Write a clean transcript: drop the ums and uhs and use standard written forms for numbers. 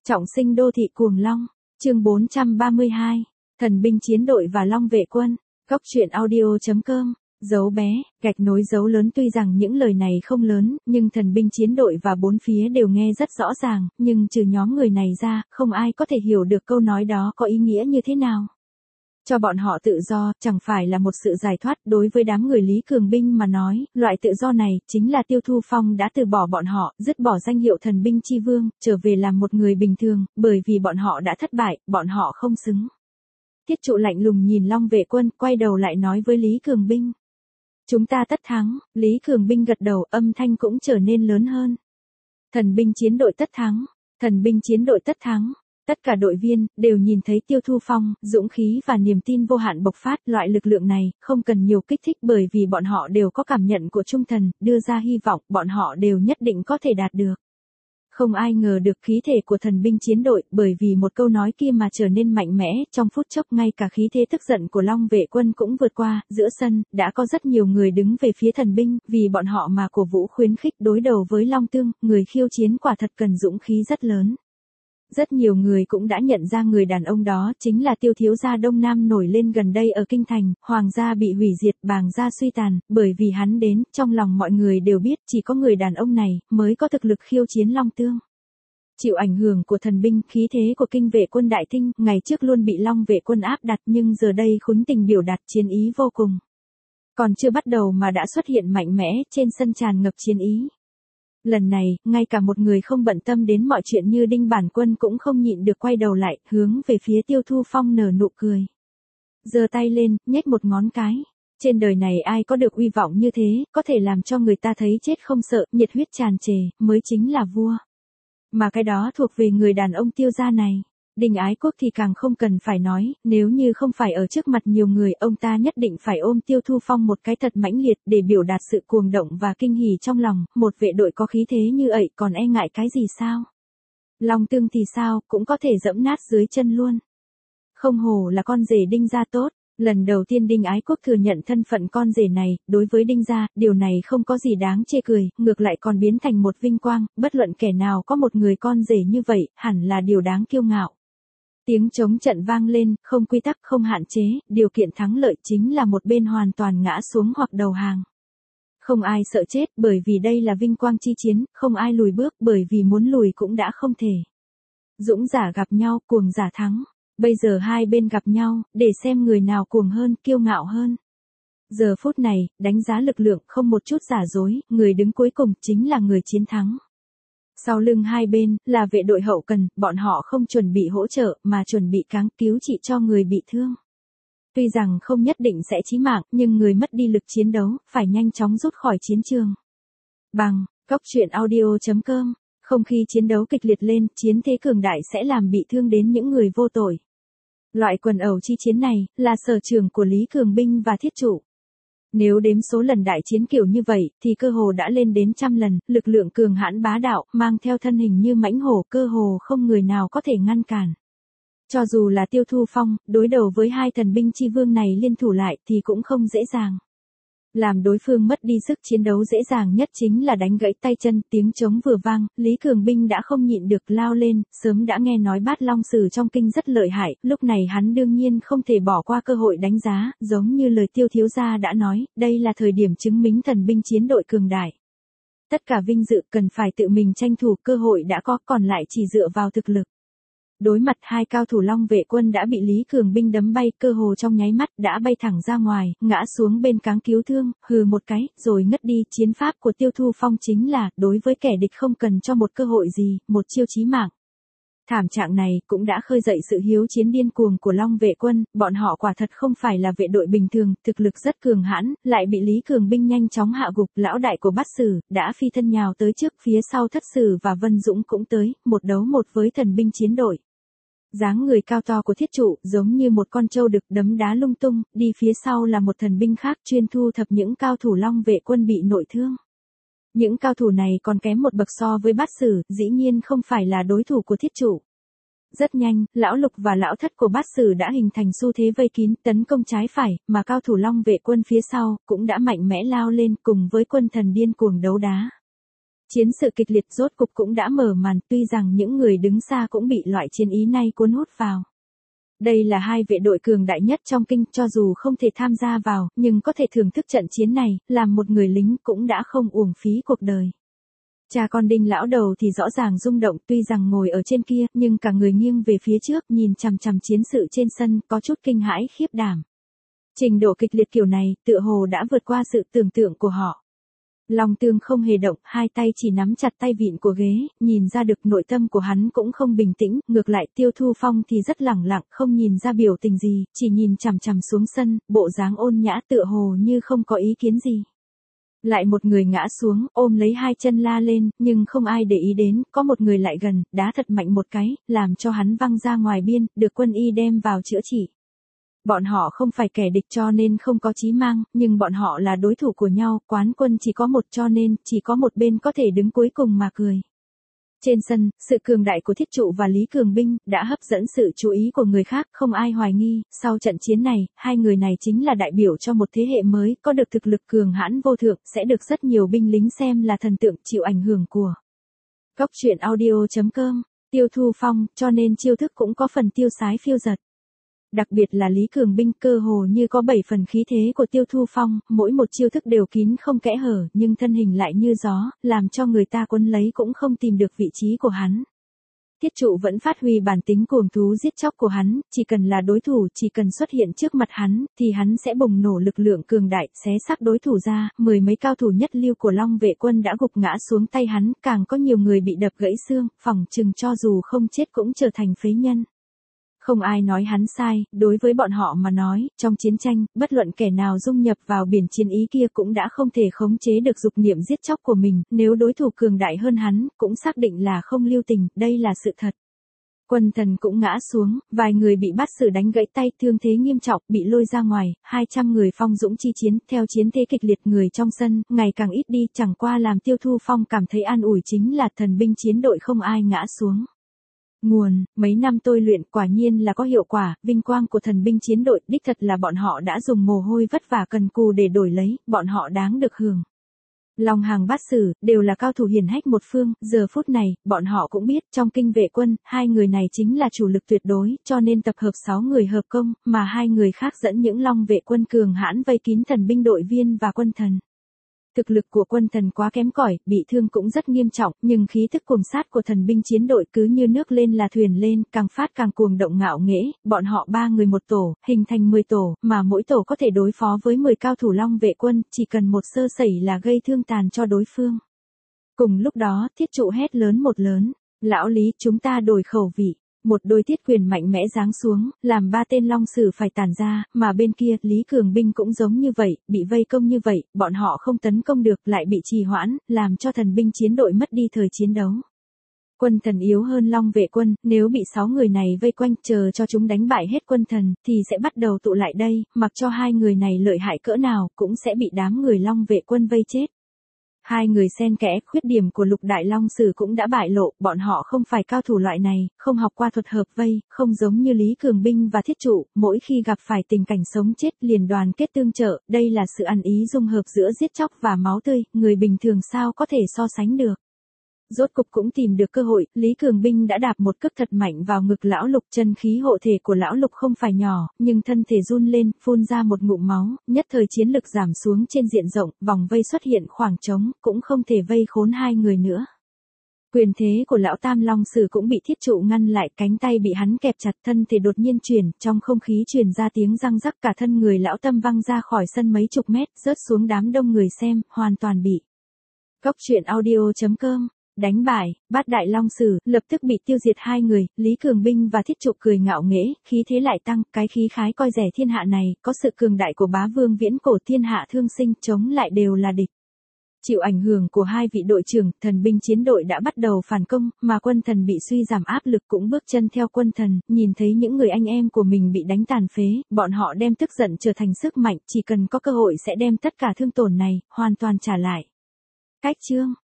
Trọng sinh đô thị cuồng long, chương 432, thần binh chiến đội và long vệ quân, góc truyện audio.com, dấu bé, gạch nối dấu lớn. Tuy rằng những lời này không lớn, nhưng thần binh chiến đội và bốn phía đều nghe rất rõ ràng, nhưng trừ nhóm người này ra, không ai có thể hiểu được câu nói đó có ý nghĩa như thế nào. Cho bọn họ tự do, chẳng phải là một sự giải thoát. Đối với đám người Lý Cường Binh mà nói, loại tự do này, chính là Tiêu Thu Phong đã từ bỏ bọn họ, dứt bỏ danh hiệu thần binh chi vương, trở về làm một người bình thường, bởi vì bọn họ đã thất bại, bọn họ không xứng. Thiết Trụ lạnh lùng nhìn Long vệ quân, quay đầu lại nói với Lý Cường Binh. Chúng ta tất thắng. Lý Cường Binh gật đầu, âm thanh cũng trở nên lớn hơn. Thần binh chiến đội tất thắng. Thần binh chiến đội tất thắng. Tất cả đội viên, đều nhìn thấy Tiêu Thu Phong, dũng khí và niềm tin vô hạn bộc phát. Loại lực lượng này, không cần nhiều kích thích bởi vì bọn họ đều có cảm nhận của trung thần, đưa ra hy vọng, bọn họ đều nhất định có thể đạt được. Không ai ngờ được khí thể của thần binh chiến đội, bởi vì một câu nói kia mà trở nên mạnh mẽ, trong phút chốc ngay cả khí thế tức giận của Long vệ quân cũng vượt qua. Giữa sân, đã có rất nhiều người đứng về phía thần binh, vì bọn họ mà cổ vũ khuyến khích đối đầu với Long Tương, người khiêu chiến quả thật cần dũng khí rất lớn. Rất nhiều người cũng đã nhận ra người đàn ông đó chính là Tiêu thiếu gia Đông Nam nổi lên gần đây ở Kinh Thành, Hoàng gia bị hủy diệt, Bàng gia suy tàn, bởi vì hắn đến, trong lòng mọi người đều biết chỉ có người đàn ông này mới có thực lực khiêu chiến Long Tương. Chịu ảnh hưởng của thần binh, khí thế của Kinh vệ quân Đại Tinh, ngày trước luôn bị Long vệ quân áp đặt nhưng giờ đây Khuánh Tình biểu đạt chiến ý vô cùng. Còn chưa bắt đầu mà đã xuất hiện mạnh mẽ, trên sân tràn ngập chiến ý. Lần này, ngay cả một người không bận tâm đến mọi chuyện như Đinh Bản Quân cũng không nhịn được quay đầu lại, hướng về phía Tiêu Thu Phong nở nụ cười. Giơ tay lên, nhếch một ngón cái. Trên đời này ai có được uy vọng như thế, có thể làm cho người ta thấy chết không sợ, nhiệt huyết tràn trề, mới chính là vua. Mà cái đó thuộc về người đàn ông Tiêu gia này. Đinh Ái Quốc thì càng không cần phải nói, nếu như không phải ở trước mặt nhiều người, ông ta nhất định phải ôm Tiêu Thu Phong một cái thật mãnh liệt để biểu đạt sự cuồng động và kinh hỉ trong lòng. Một vệ đội có khí thế như vậy còn e ngại cái gì sao? Long Tương thì sao, cũng có thể dẫm nát dưới chân luôn. Không hổ là con rể Đinh gia tốt. Lần đầu tiên Đinh Ái Quốc thừa nhận thân phận con rể này, đối với Đinh gia, điều này không có gì đáng chê cười, ngược lại còn biến thành một vinh quang, bất luận kẻ nào có một người con rể như vậy, hẳn là điều đáng kiêu ngạo. Tiếng trống trận vang lên, không quy tắc, không hạn chế, điều kiện thắng lợi chính là một bên hoàn toàn ngã xuống hoặc đầu hàng. Không ai sợ chết, bởi vì đây là vinh quang chi chiến, không ai lùi bước, bởi vì muốn lùi cũng đã không thể. Dũng giả gặp nhau, cuồng giả thắng. Bây giờ hai bên gặp nhau, để xem người nào cuồng hơn, kiêu ngạo hơn. Giờ phút này, đánh giá lực lượng, không một chút giả dối, người đứng cuối cùng chính là người chiến thắng. Sau lưng hai bên, là vệ đội hậu cần, bọn họ không chuẩn bị hỗ trợ, mà chuẩn bị cáng cứu trị cho người bị thương. Tuy rằng không nhất định sẽ chí mạng, nhưng người mất đi lực chiến đấu, phải nhanh chóng rút khỏi chiến trường. Bằng, góc truyện audio.com, không khí chiến đấu kịch liệt lên, chiến thế cường đại sẽ làm bị thương đến những người vô tội. Loại quần ẩu chi chiến này, là sở trường của Lý Cường Binh và Thiết Trụ. Nếu đếm số lần đại chiến kiểu như vậy, thì cơ hồ đã lên đến 100 lần, lực lượng cường hãn bá đạo, mang theo thân hình như mãnh hổ, cơ hồ không người nào có thể ngăn cản. Cho dù là Tiêu Thu Phong, đối đầu với hai thần binh chi vương này liên thủ lại, thì cũng không dễ dàng. Làm đối phương mất đi sức chiến đấu dễ dàng nhất chính là đánh gãy tay chân, tiếng trống vừa vang, Lý Cường Binh đã không nhịn được lao lên, sớm đã nghe nói Bát Long Sử trong kinh rất lợi hại, lúc này hắn đương nhiên không thể bỏ qua cơ hội đánh giá, giống như lời Tiêu thiếu gia đã nói, đây là thời điểm chứng minh thần binh chiến đội cường đại. Tất cả vinh dự cần phải tự mình tranh thủ, cơ hội đã có, còn lại chỉ dựa vào thực lực. Đối mặt hai cao thủ Long vệ quân đã bị Lý Cường Binh đấm bay, cơ hồ trong nháy mắt đã bay thẳng ra ngoài, ngã xuống bên cáng cứu thương, hừ một cái, rồi ngất đi. Chiến pháp của Tiêu Thu Phong chính là, đối với kẻ địch không cần cho một cơ hội gì, một chiêu chí mạng. Thảm trạng này cũng đã khơi dậy sự hiếu chiến điên cuồng của Long vệ quân, bọn họ quả thật không phải là vệ đội bình thường, thực lực rất cường hãn, lại bị Lý Cường Binh nhanh chóng hạ gục. Lão đại của Bát Sử đã phi thân nhào tới trước, phía sau Thất Sử và Vân Dũng cũng tới, một đấu một với thần binh chiến đội. Dáng người cao to của Thiết Trụ giống như một con trâu đực đấm đá lung tung, đi phía sau là một thần binh khác chuyên thu thập những cao thủ Long vệ quân bị nội thương. Những cao thủ này còn kém một bậc so với Bát Sử, dĩ nhiên không phải là đối thủ của Thiết Trụ. Rất nhanh, lão Lục và lão Thất của Bát Sử đã hình thành xu thế vây kín, tấn công trái phải, mà cao thủ Long vệ quân phía sau cũng đã mạnh mẽ lao lên cùng với quân thần điên cuồng đấu đá. Chiến sự kịch liệt rốt cục cũng đã mở màn, tuy rằng những người đứng xa cũng bị loại chiến ý này cuốn hút vào. Đây là hai vệ đội cường đại nhất trong kinh, cho dù không thể tham gia vào, nhưng có thể thưởng thức trận chiến này, làm một người lính cũng đã không uổng phí cuộc đời. Cha con Đinh lão đầu thì rõ ràng rung động, tuy rằng ngồi ở trên kia, nhưng cả người nghiêng về phía trước, nhìn chằm chằm chiến sự trên sân, có chút kinh hãi khiếp đảm. Trình độ kịch liệt kiểu này, tựa hồ đã vượt qua sự tưởng tượng của họ. Long Tương không hề động, hai tay chỉ nắm chặt tay vịn của ghế, nhìn ra được nội tâm của hắn cũng không bình tĩnh, ngược lại Tiêu Thu Phong thì rất lẳng lặng, không nhìn ra biểu tình gì, chỉ nhìn chằm chằm xuống sân, bộ dáng ôn nhã tựa hồ như không có ý kiến gì. Lại một người ngã xuống, ôm lấy hai chân la lên, nhưng không ai để ý đến, có một người lại gần, đá thật mạnh một cái, làm cho hắn văng ra ngoài biên, được quân y đem vào chữa trị. Bọn họ không phải kẻ địch cho nên không có chí mang, nhưng bọn họ là đối thủ của nhau, quán quân chỉ có một cho nên chỉ có một bên có thể đứng cuối cùng mà cười. Trên sân, sự cường đại của Thiết Trụ và Lý Cường Binh đã hấp dẫn sự chú ý của người khác, không ai hoài nghi, sau trận chiến này, hai người này chính là đại biểu cho một thế hệ mới, có được thực lực cường hãn vô thượng, sẽ được rất nhiều binh lính xem là thần tượng, chịu ảnh hưởng của Góc truyện audio.com, Tiêu Thu Phong, cho nên chiêu thức cũng có phần tiêu sái phiêu dật. Đặc biệt là Lý Cường Binh cơ hồ như có 7 phần khí thế của Tiêu Thu Phong, mỗi một chiêu thức đều kín không kẽ hở, nhưng thân hình lại như gió, làm cho người ta quấn lấy cũng không tìm được vị trí của hắn. Thiết Trụ vẫn phát huy bản tính cuồng thú giết chóc của hắn, chỉ cần là đối thủ, chỉ cần xuất hiện trước mặt hắn, thì hắn sẽ bùng nổ lực lượng cường đại, xé xác đối thủ ra, mười mấy cao thủ nhất lưu của Long Vệ Quân đã gục ngã xuống tay hắn, càng có nhiều người bị đập gãy xương, phỏng chừng cho dù không chết cũng trở thành phế nhân. Không ai nói hắn sai, đối với bọn họ mà nói, trong chiến tranh, bất luận kẻ nào dung nhập vào biển chiến ý kia cũng đã không thể khống chế được dục niệm giết chóc của mình, nếu đối thủ cường đại hơn hắn, cũng xác định là không lưu tình, đây là sự thật. Quân Thần cũng ngã xuống, vài người bị bắt xử đánh gãy tay, thương thế nghiêm trọng, bị lôi ra ngoài, 200 người Phong dũng chi chiến, theo chiến thế kịch liệt người trong sân, ngày càng ít đi, chẳng qua làm Tiêu Thu Phong cảm thấy an ủi chính là thần binh chiến đội không ai ngã xuống. Nguồn, mấy năm tôi luyện quả nhiên là có hiệu quả, vinh quang của thần binh chiến đội, đích thật là bọn họ đã dùng mồ hôi vất vả cần cù để đổi lấy, bọn họ đáng được hưởng. Long Hàng Bát Sử, đều là cao thủ hiển hách một phương, giờ phút này, bọn họ cũng biết, trong kinh vệ quân, hai người này chính là chủ lực tuyệt đối, cho nên tập hợp 6 người hợp công, mà hai người khác dẫn những Long vệ quân cường hãn vây kín thần binh đội viên và quân thần. Thực lực của quân thần quá kém cỏi, bị thương cũng rất nghiêm trọng, nhưng khí thức cuồng sát của thần binh chiến đội cứ như nước lên là thuyền lên, càng phát càng cuồng động ngạo nghễ, bọn họ 3 người một tổ, hình thành 10 tổ, mà mỗi tổ có thể đối phó với 10 cao thủ Long vệ quân, chỉ cần một sơ sẩy là gây thương tàn cho đối phương. Cùng lúc đó, Thiết Trụ hét lớn một lớn, lão Lý, chúng ta đổi khẩu vị. Một đôi thiết quyền mạnh mẽ giáng xuống, làm 3 tên Long Sử phải tản ra, mà bên kia, Lý Cường Binh cũng giống như vậy, bị vây công như vậy, bọn họ không tấn công được, lại bị trì hoãn, làm cho thần binh chiến đội mất đi thời chiến đấu. Quân thần yếu hơn Long vệ quân, nếu bị 6 người này vây quanh, chờ cho chúng đánh bại hết quân thần, thì sẽ bắt đầu tụ lại đây, mặc cho hai người này lợi hại cỡ nào, cũng sẽ bị đám người Long vệ quân vây chết. Hai người xen kẽ, khuyết điểm của Lục Đại Long Sử cũng đã bại lộ, bọn họ không phải cao thủ loại này, không học qua thuật hợp vây, không giống như Lý Cường Binh và Thiết Trụ, mỗi khi gặp phải tình cảnh sống chết liền đoàn kết tương trợ, đây là sự ăn ý dung hợp giữa giết chóc và máu tươi, người bình thường sao có thể so sánh được. Rốt cục cũng tìm được cơ hội, Lý Cường Binh đã đạp một cước thật mạnh vào ngực lão Lục, chân khí hộ thể của lão Lục không phải nhỏ, nhưng thân thể run lên, phun ra một ngụm máu, nhất thời chiến lực giảm xuống trên diện rộng, vòng vây xuất hiện khoảng trống, cũng không thể vây khốn hai người nữa. Quyền thế của lão Tam Long Sử cũng bị Thiết Trụ ngăn lại, cánh tay bị hắn kẹp chặt, thân thể đột nhiên chuyển, trong không khí truyền ra tiếng răng rắc, cả thân người lão Tâm văng ra khỏi sân mấy chục mét, rớt xuống đám đông người xem, hoàn toàn bị Góc truyện audio.com đánh bại. Bát Đại Long Sử lập tức bị tiêu diệt hai người, Lý Cường Binh và Thiết Trụ cười ngạo nghễ, khí thế lại tăng, cái khí khái coi rẻ thiên hạ này, có sự cường đại của bá vương viễn cổ, thiên hạ thương sinh, chống lại đều là địch. Chịu ảnh hưởng của hai vị đội trưởng, thần binh chiến đội đã bắt đầu phản công, mà quân thần bị suy giảm áp lực cũng bước chân theo quân thần, nhìn thấy những người anh em của mình bị đánh tàn phế, bọn họ đem tức giận trở thành sức mạnh, chỉ cần có cơ hội sẽ đem tất cả thương tổn này, hoàn toàn trả lại. Cách chương